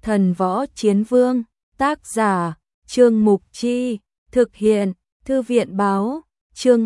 Thần Võ Chiến Vương, tác giả, Trương Mục Chi, thực hiện, Thư viện báo, chương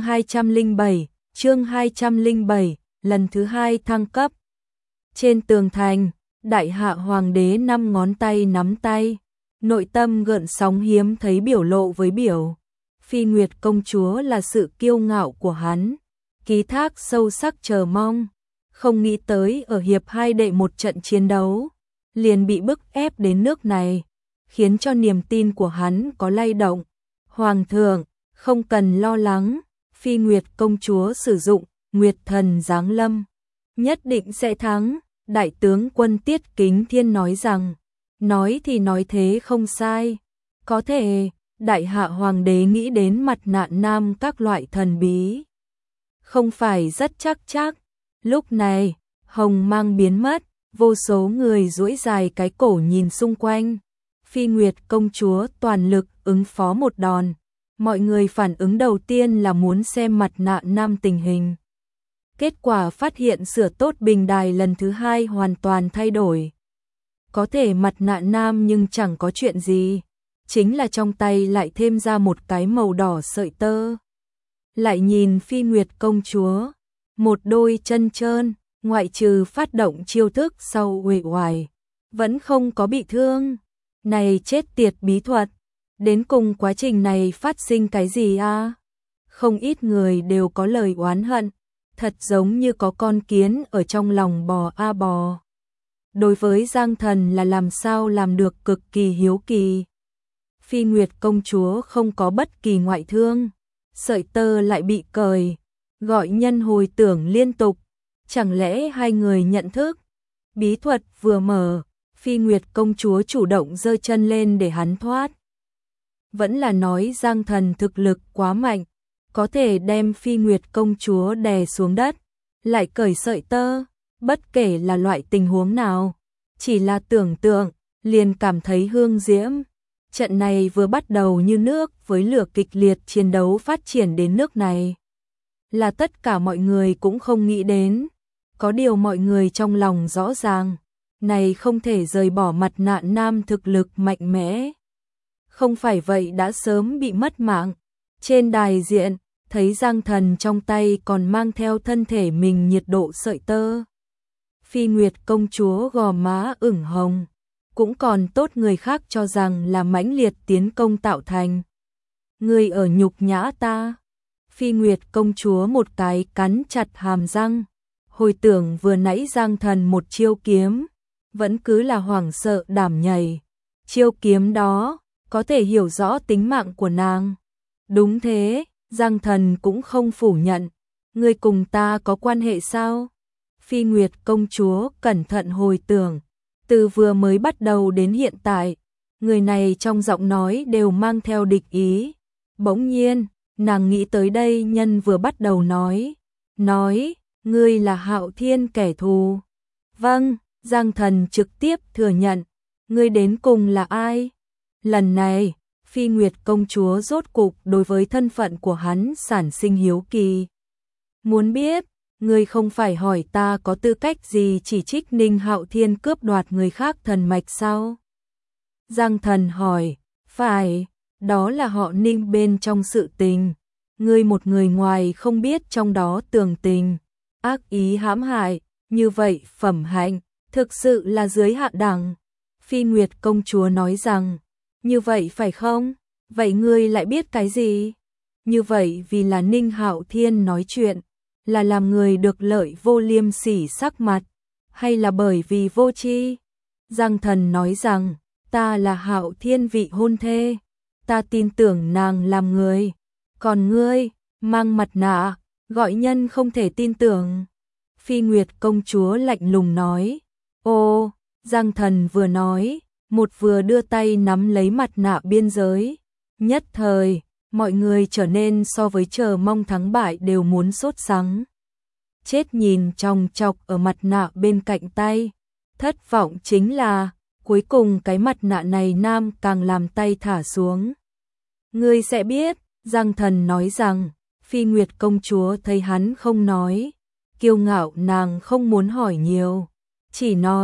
207, lần thứ 2 thăng cấp. Trên tường thành, đại hạ hoàng đế 5 ngón tay nắm tay, nội tâm gợn sóng hiếm thấy biểu lộ với biểu. Phi Nguyệt công chúa là sự kiêu ngạo của hắn, ký thác sâu sắc chờ mong, không nghĩ tới ở hiệp 2 đệ một trận chiến đấu, liền bị bức ép đến nước này, khiến cho niềm tin của hắn có lay động. Hoàng thượng, không cần lo lắng, Phi Nguyệt công chúa sử dụng Nguyệt thần giáng lâm, nhất định sẽ thắng. Đại tướng quân Tiết Kính Thiên nói rằng, nói thì nói thế không sai, có thể đại hạ hoàng đế nghĩ đến mặt nạ nam các loại thần bí, không phải rất chắc. Lúc này, hồng mang biến mất, vô số người duỗi dài cái cổ nhìn xung quanh. Phi Nguyệt công chúa toàn lực ứng phó một đòn. Mọi người phản ứng đầu tiên là muốn xem mặt nạ nam tình hình. Kết quả phát hiện sửa tốt bình đài lần thứ 2 hoàn toàn thay đổi. Có thể mặt nạ nam nhưng chẳng có chuyện gì. Chính là trong tay lại thêm ra một cái màu đỏ sợi tơ. Lại nhìn Phi Nguyệt công chúa, một đôi chân trơn, ngoại trừ phát động chiêu thức sau uể oải, vẫn không có bị thương. Này chết tiệt bí thuật, đến cùng quá trình này phát sinh cái gì a? Không ít người đều có lời oán hận, thật giống như có con kiến ở trong lòng bò a bò. Đối với Giang Thần là làm sao làm được cực kỳ hiếu kỳ. Phi Nguyệt công chúa không có bất kỳ ngoại thương, sợi tơ lại bị cởi, gọi nhân hồi tưởng liên tục, chẳng lẽ hai người nhận thức? Bí thuật vừa mở, Phi Nguyệt công chúa chủ động giơ chân lên để hắn thoát. Vẫn là nói Giang Thần thực lực quá mạnh, có thể đem Phi Nguyệt công chúa đè xuống đất, lại cởi sợi tơ, bất kể là loại tình huống nào, chỉ là tưởng tượng, liền cảm thấy hương diễm. Trận này vừa bắt đầu như nước với lửa kịch liệt, chiến đấu phát triển đến nước này, là tất cả mọi người cũng không nghĩ đến. Có điều mọi người trong lòng rõ ràng, này không thể rời bỏ mặt nạ nam thực lực mạnh mẽ. Không phải vậy đã sớm bị mất mạng. Trên đài diện, thấy Giang Thần trong tay còn mang theo thân thể mình nhiệt độ sợi tơ. Phi Nguyệt công chúa gò má ửng hồng, cũng còn tốt người khác cho rằng là mãnh liệt tiến công tạo thành. Người ở nhục nhã ta. Phi Nguyệt công chúa một cái cắn chặt hàm răng, hồi tưởng vừa nãy Giang Thần một chiêu kiếm, vẫn cứ là hoảng sợ đảm nhảy. Chiêu kiếm đó, có thể hiểu rõ tính mạng của nàng. Đúng thế, Giang Thần cũng không phủ nhận. Ngươi cùng ta có quan hệ sao? Phi Nguyệt công chúa cẩn thận hồi tưởng, từ vừa mới bắt đầu đến hiện tại, người này trong giọng nói đều mang theo địch ý. Bỗng nhiên, nàng nghĩ tới đây nhân vừa bắt đầu nói, ngươi là Hạo Thiên kẻ thù. Vâng, Giang Thần trực tiếp thừa nhận, ngươi đến cùng là ai? Lần này, Phi Nguyệt công chúa rốt cục đối với thân phận của hắn sản sinh hiếu kỳ. Muốn biết, ngươi không phải hỏi ta có tư cách gì chỉ trích Ninh Hạo Thiên cướp đoạt người khác thần mạch sao? Giang Thần hỏi, phải, đó là họ Ninh bên trong sự tình. Ngươi một người ngoài không biết trong đó tường tình, ác ý hãm hại, như vậy phẩm hạnh, thực sự là dưới hạ đẳng. Phi Nguyệt công chúa nói rằng, như vậy phải không? Vậy ngươi lại biết cái gì? Như vậy vì là Ninh Hạo Thiên nói chuyện, là làm người được lợi vô liêm sỉ sắc mặt, hay là bởi vì vô tri? Giang Thần nói rằng, ta là Hạo Thiên vị hôn thê, ta tin tưởng nàng làm người, còn ngươi, mang mặt nạ, gọi nhân không thể tin tưởng. Phi Nguyệt công chúa lạnh lùng nói, ô, Giang Thần vừa nói, một vừa đưa tay nắm lấy mặt nạ biên giới. Nhất thời, mọi người trở nên so với chờ mong thắng bại đều muốn sốt sắng. Chết nhìn chòng chọc ở mặt nạ bên cạnh tay. Thất vọng chính là, cuối cùng cái mặt nạ này nam càng làm tay thả xuống. Ngươi sẽ biết, Giang Thần nói rằng, Phi Nguyệt công chúa thấy hắn không nói. Kiêu ngạo nàng không muốn hỏi nhiều, chỉ nói,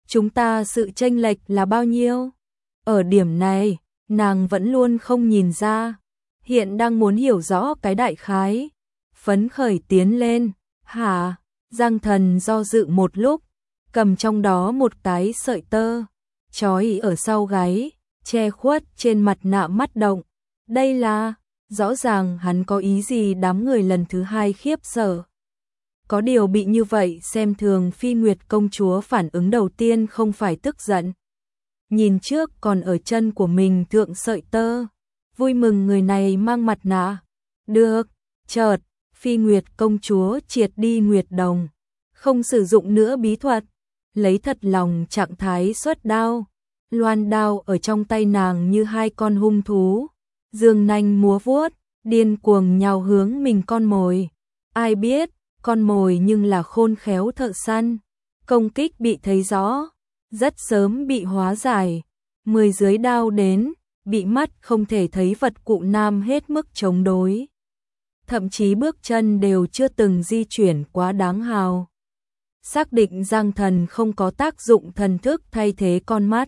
chúng ta sự chênh lệch là bao nhiêu? Ở điểm này, nàng vẫn luôn không nhìn ra, hiện đang muốn hiểu rõ cái đại khái. Phấn khởi tiến lên, hả? Giang Thần do dự một lúc, cầm trong đó một cái sợi tơ, trói ở sau gáy, che khuất trên mặt nạ mắt động. Đây là, rõ ràng hắn có ý gì? Đám người lần thứ hai khiếp sợ. Có điều bị như vậy xem thường Phi Nguyệt công chúa phản ứng đầu tiên không phải tức giận. Nhìn trước còn ở chân của mình thượng sợi tơ, vui mừng người này mang mặt nạ. Được, chợt, Phi Nguyệt công chúa triệt đi Nguyệt Đồng, không sử dụng nữa bí thuật, lấy thật lòng trạng thái xuất đao. Loan đao ở trong tay nàng như hai con hung thú, dương nanh múa vuốt, điên cuồng nhào hướng mình con mồi. Ai biết, con mồi nhưng là khôn khéo thợ săn, công kích bị thấy rõ, rất sớm bị hóa giải. 10 dưới đao đến, bị mắt không thể thấy vật cụ nam hết mức chống đối. Thậm chí bước chân đều chưa từng di chuyển quá đáng hào. Xác định Giang Thần không có tác dụng thần thức thay thế con mắt.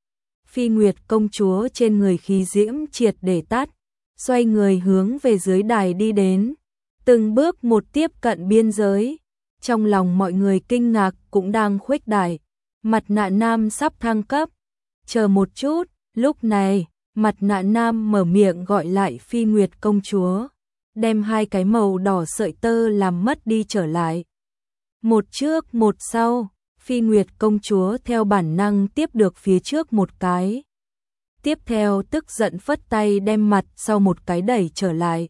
Phi Nguyệt công chúa trên người khí diễm triệt để tắt, xoay người hướng về dưới đài đi đến, từng bước một tiếp cận biên giới. Trong lòng mọi người kinh ngạc cũng đang khuếch đại, mặt nạ nam sắp thăng cấp. Chờ một chút, lúc này, mặt nạ nam mở miệng gọi lại Phi Nguyệt công chúa, đem hai cái màu đỏ sợi tơ làm mất đi trở lại. Một trước một sau, Phi Nguyệt công chúa theo bản năng tiếp được phía trước một cái. Tiếp theo tức giận phất tay đem mặt sau một cái đẩy trở lại.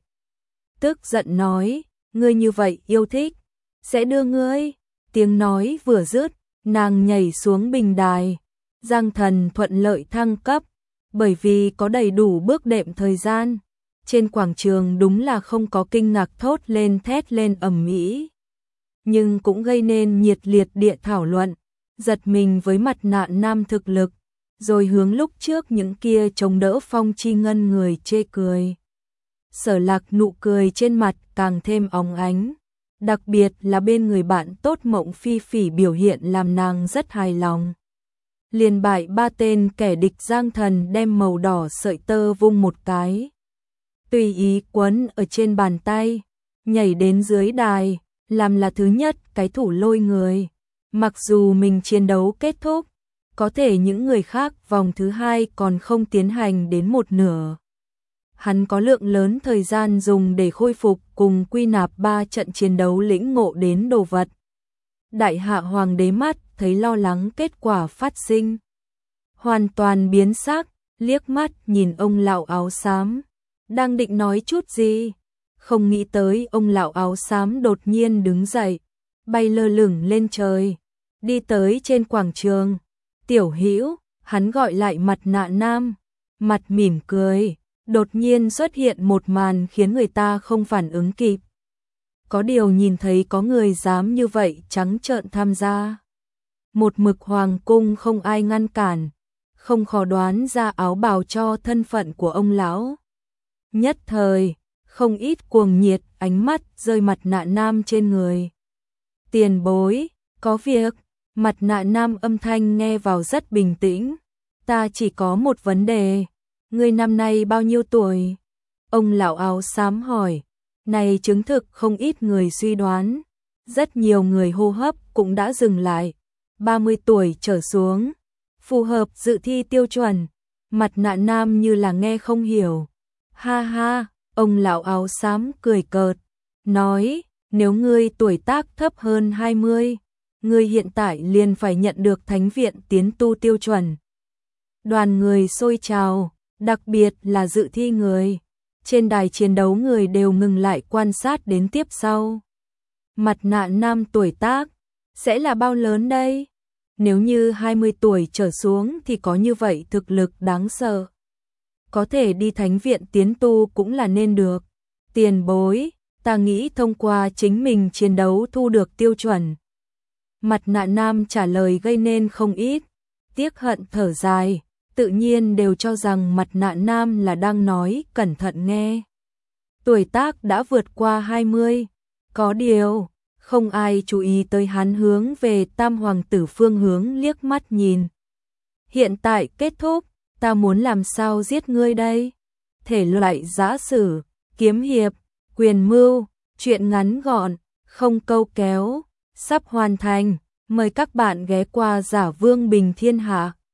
Tức giận nói, ngươi như vậy yêu thích, sẽ đưa ngươi. Tiếng nói vừa dứt, nàng nhảy xuống bình đài. Giang Thần thuận lợi thăng cấp, bởi vì có đầy đủ bước đệm thời gian. Trên quảng trường đúng là không có kinh ngạc thốt lên thét lên ầm ĩ, nhưng cũng gây nên nhiệt liệt địa thảo luận, giật mình với mặt nạ nam thực lực, rồi hướng lúc trước những kia chống đỡ Phong Chi Ngân người chê cười. Sở Lạc nụ cười trên mặt càng thêm óng ánh, đặc biệt là bên người bạn tốt Mộng Phi Phỉ biểu hiện làm nàng rất hài lòng. Liền bại 3 tên kẻ địch, Giang Thần đem màu đỏ sợi tơ vung một cái, tùy ý quấn ở trên bàn tay, nhảy đến dưới đài, làm là thứ nhất cái thủ lôi người. Mặc dù mình chiến đấu kết thúc, có thể những người khác vòng thứ hai còn không tiến hành đến một nửa. Hắn có lượng lớn thời gian dùng để khôi phục cùng quy nạp 3 trận chiến đấu lĩnh ngộ đến đồ vật. Đại hạ hoàng đế mắt thấy lo lắng kết quả phát sinh, hoàn toàn biến sắc, liếc mắt nhìn ông lão áo xám, đang định nói chút gì, không nghĩ tới ông lão áo xám đột nhiên đứng dậy, bay lơ lửng lên trời, đi tới trên quảng trường. Tiểu Hữu, hắn gọi lại mặt nạ nam, mặt mỉm cười. Đột nhiên xuất hiện một màn khiến người ta không phản ứng kịp. Có điều nhìn thấy có người dám như vậy trắng trợn tham gia. Một mực hoàng cung không ai ngăn cản, không khó đoán ra áo bào cho thân phận của ông lão. Nhất thời, không ít cuồng nhiệt ánh mắt rơi mặt nạ nam trên người. Tiền bối, có việc. Mặt nạ nam âm thanh nghe vào rất bình tĩnh. Ta chỉ có một vấn đề. Ngươi năm nay bao nhiêu tuổi? Ông lão áo xám hỏi. Này chứng thực không ít người suy đoán. Rất nhiều người hô hấp cũng đã dừng lại. 30 tuổi trở xuống. Phù hợp dự thi tiêu chuẩn. Mặt nạ nam như là nghe không hiểu. Ha ha, ông lão áo xám cười cợt. Nói, nếu ngươi tuổi tác thấp hơn 20, ngươi hiện tại liền phải nhận được Thánh viện tiến tu tiêu chuẩn. Đoàn người xôi trào, đặc biệt là dự thi người. Trên đài chiến đấu người đều ngừng lại quan sát đến tiếp sau. Mặt nạ nam tuổi tác sẽ là bao lớn đây? Nếu như 20 tuổi trở xuống thì có như vậy thực lực đáng sợ. Có thể đi Thánh viện tiến tu cũng là nên được. Tiền bối, ta nghĩ thông qua chính mình chiến đấu thu được tiêu chuẩn. Mặt nạ nam trả lời gây nên không ít tiếc hận thở dài, tự nhiên đều cho rằng mặt nạ nam là đang nói cẩn thận nghe. Tuổi tác đã vượt qua 20, có điều Không ai chú ý tới hắn hướng về Tam hoàng tử phương hướng liếc mắt nhìn. Hiện tại kết thúc, ta muốn làm sao giết ngươi đây? Thể loại giã sử, kiếm hiệp, quyền mưu, truyện ngắn gọn, không câu kéo, sắp hoàn thành. Mời các bạn ghé qua Giả Vương Bình Thiên Hạ.